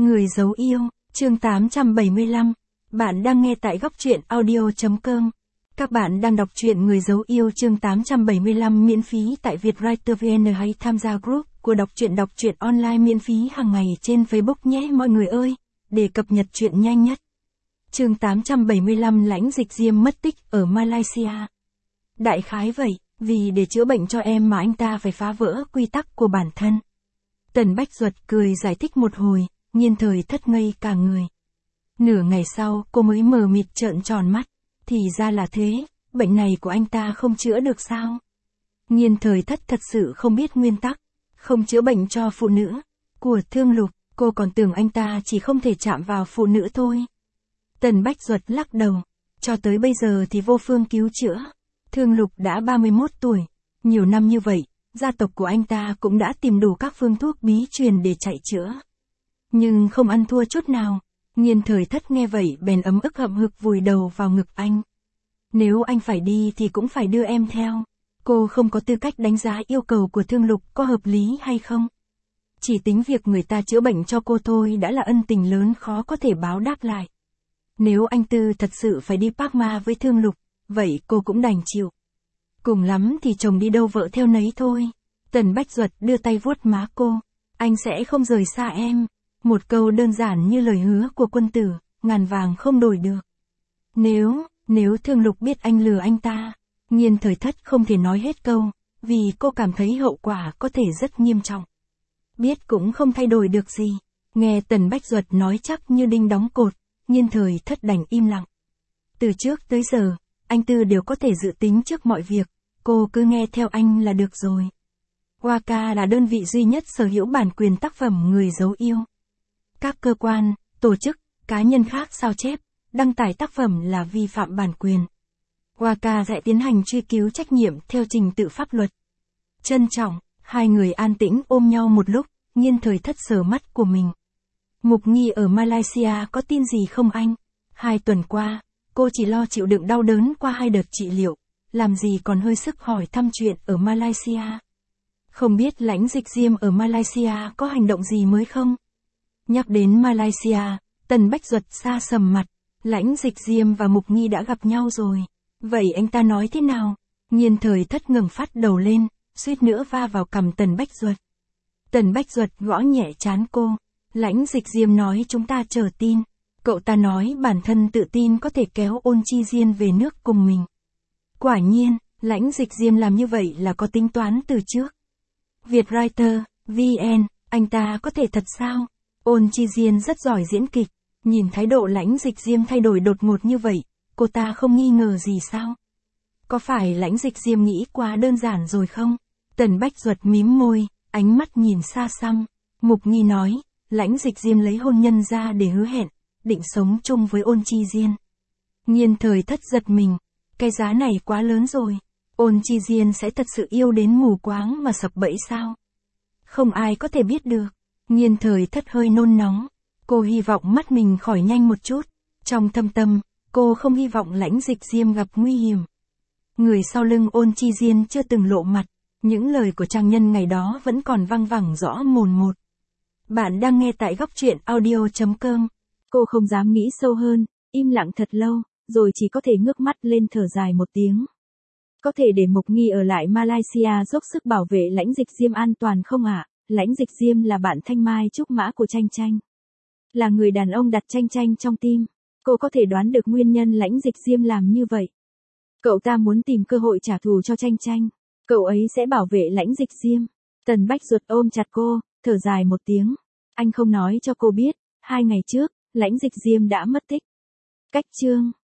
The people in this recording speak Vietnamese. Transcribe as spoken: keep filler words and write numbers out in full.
Người giấu yêu, chương tám trăm bảy mươi lăm. Bạn đang nghe tại góc truyện audio.com. Các bạn đang đọc truyện Người giấu yêu chương tám trăm bảy mươi lăm miễn phí tại Vietwriter vê en hay tham gia group của đọc truyện đọc truyện online miễn phí hàng ngày trên Facebook nhé mọi người ơi, để cập nhật truyện nhanh nhất. Chương tám trăm bảy mươi lăm Lãnh Dịch Diêm mất tích ở Malaysia. Đại khái vậy, vì để chữa bệnh cho em mà anh ta phải phá vỡ quy tắc của bản thân. Tần Bách Duật cười giải thích một hồi, Nhiên Thời thất ngây cả người. Nửa ngày sau, cô mới mờ mịt trợn tròn mắt. Thì ra là thế, bệnh này của anh ta không chữa được sao? Nhiên Thời thất thật sự không biết nguyên tắc, không chữa bệnh cho phụ nữ. Của Thương Lục, cô còn tưởng anh ta chỉ không thể chạm vào phụ nữ thôi. Tần Bách Duật lắc đầu, cho tới bây giờ thì vô phương cứu chữa. Thương Lục đã ba mươi mốt tuổi, nhiều năm như vậy, gia tộc của anh ta cũng đã tìm đủ các phương thuốc bí truyền để chạy chữa. Nhưng không ăn thua chút nào. Nhiên Thời thất nghe vậy bèn ấm ức hậm hực vùi đầu vào ngực anh. Nếu anh phải đi thì cũng phải đưa em theo. Cô không có tư cách đánh giá yêu cầu của Thương Lục có hợp lý hay không. Chỉ tính việc người ta chữa bệnh cho cô thôi đã là ân tình lớn khó có thể báo đáp lại. Nếu anh Tư thật sự phải đi Parma với Thương Lục, vậy cô cũng đành chịu. Cùng lắm thì chồng đi đâu vợ theo nấy thôi. Tần Bách Duật đưa tay vuốt má cô. Anh sẽ không rời xa em. Một câu đơn giản như lời hứa của quân tử, ngàn vàng không đổi được. Nếu, nếu Thương Lục biết anh lừa anh ta, Nhiên Thời thất không thể nói hết câu, vì cô cảm thấy hậu quả có thể rất nghiêm trọng. Biết cũng không thay đổi được gì. Nghe Tần Bách Duật nói chắc như đinh đóng cột, Nhiên Thời thất đành im lặng. Từ trước tới giờ, anh Tư đều có thể dự tính trước mọi việc, cô cứ nghe theo anh là được rồi. Waka là đơn vị duy nhất sở hữu bản quyền tác phẩm Người giấu yêu. Các cơ quan, tổ chức, cá nhân khác sao chép, đăng tải tác phẩm là vi phạm bản quyền. Waka sẽ tiến hành truy cứu trách nhiệm theo trình tự pháp luật. Trân trọng, hai người an tĩnh ôm nhau một lúc, Nhiên Thời thất sờ mắt của mình. Mục Nghi ở Malaysia có tin gì không anh? Hai tuần qua, cô chỉ lo chịu đựng đau đớn qua hai đợt trị liệu, làm gì còn hơi sức hỏi thăm chuyện ở Malaysia. Không biết Lãnh Dịch Diêm ở Malaysia có hành động gì mới không? Nhắc đến Malaysia, Tần Bách Duật xa sầm mặt. Lãnh Dịch Diêm và Mục Nghi đã gặp nhau rồi. Vậy anh ta nói thế nào? Nhiên Thời thất ngẩng phát đầu lên, suýt nữa va vào cằm Tần Bách Duật. Tần Bách Duật gõ nhẹ trán cô. Lãnh Dịch Diêm nói chúng ta chờ tin. Cậu ta nói bản thân tự tin có thể kéo Ôn Chi Diên về nước cùng mình. Quả nhiên, Lãnh Dịch Diêm làm như vậy là có tính toán từ trước. Vietwriter, vê en, anh ta có thể thật sao? Ôn Chi Diên rất giỏi diễn kịch, nhìn thái độ Lãnh Dịch Diêm thay đổi đột ngột như vậy, cô ta không nghi ngờ gì sao? Có phải Lãnh Dịch Diêm nghĩ quá đơn giản rồi không? Tần Bách Duật mím môi, ánh mắt nhìn xa xăm. Mục Nghi nói, Lãnh Dịch Diêm lấy hôn nhân ra để hứa hẹn, định sống chung với Ôn Chi Diên. Nhiên Thời thất giật mình, cái giá này quá lớn rồi. Ôn Chi Diên sẽ thật sự yêu đến mù quáng mà sập bẫy sao? Không ai có thể biết được. Nhiên Thời thất hơi nôn nóng. Cô hy vọng mắt mình khỏi nhanh một chút. Trong thâm tâm, cô không hy vọng Lãnh Dịch Diêm gặp nguy hiểm. Người sau lưng Ôn Chi Diên chưa từng lộ mặt. Những lời của trang nhân ngày đó vẫn còn văng vẳng rõ mồn một. Bạn đang nghe tại góc truyện audio.com. Cô không dám nghĩ sâu hơn, im lặng thật lâu, rồi chỉ có thể ngước mắt lên thở dài một tiếng. Có thể để Mục Nghi ở lại Malaysia dốc sức bảo vệ Lãnh Dịch Diêm an toàn không ạ? À? Lãnh Dịch Diêm là bạn thanh mai trúc mã của Tranh Tranh. Là người đàn ông đặt Tranh Tranh trong tim. Cô có thể đoán được nguyên nhân Lãnh Dịch Diêm làm như vậy. Cậu ta muốn tìm cơ hội trả thù cho Tranh Tranh. Cậu ấy sẽ bảo vệ Lãnh Dịch Diêm. Tần Bách Duật ôm chặt cô, thở dài một tiếng. Anh không nói cho cô biết, hai ngày trước, Lãnh Dịch Diêm đã mất tích. Cách chương.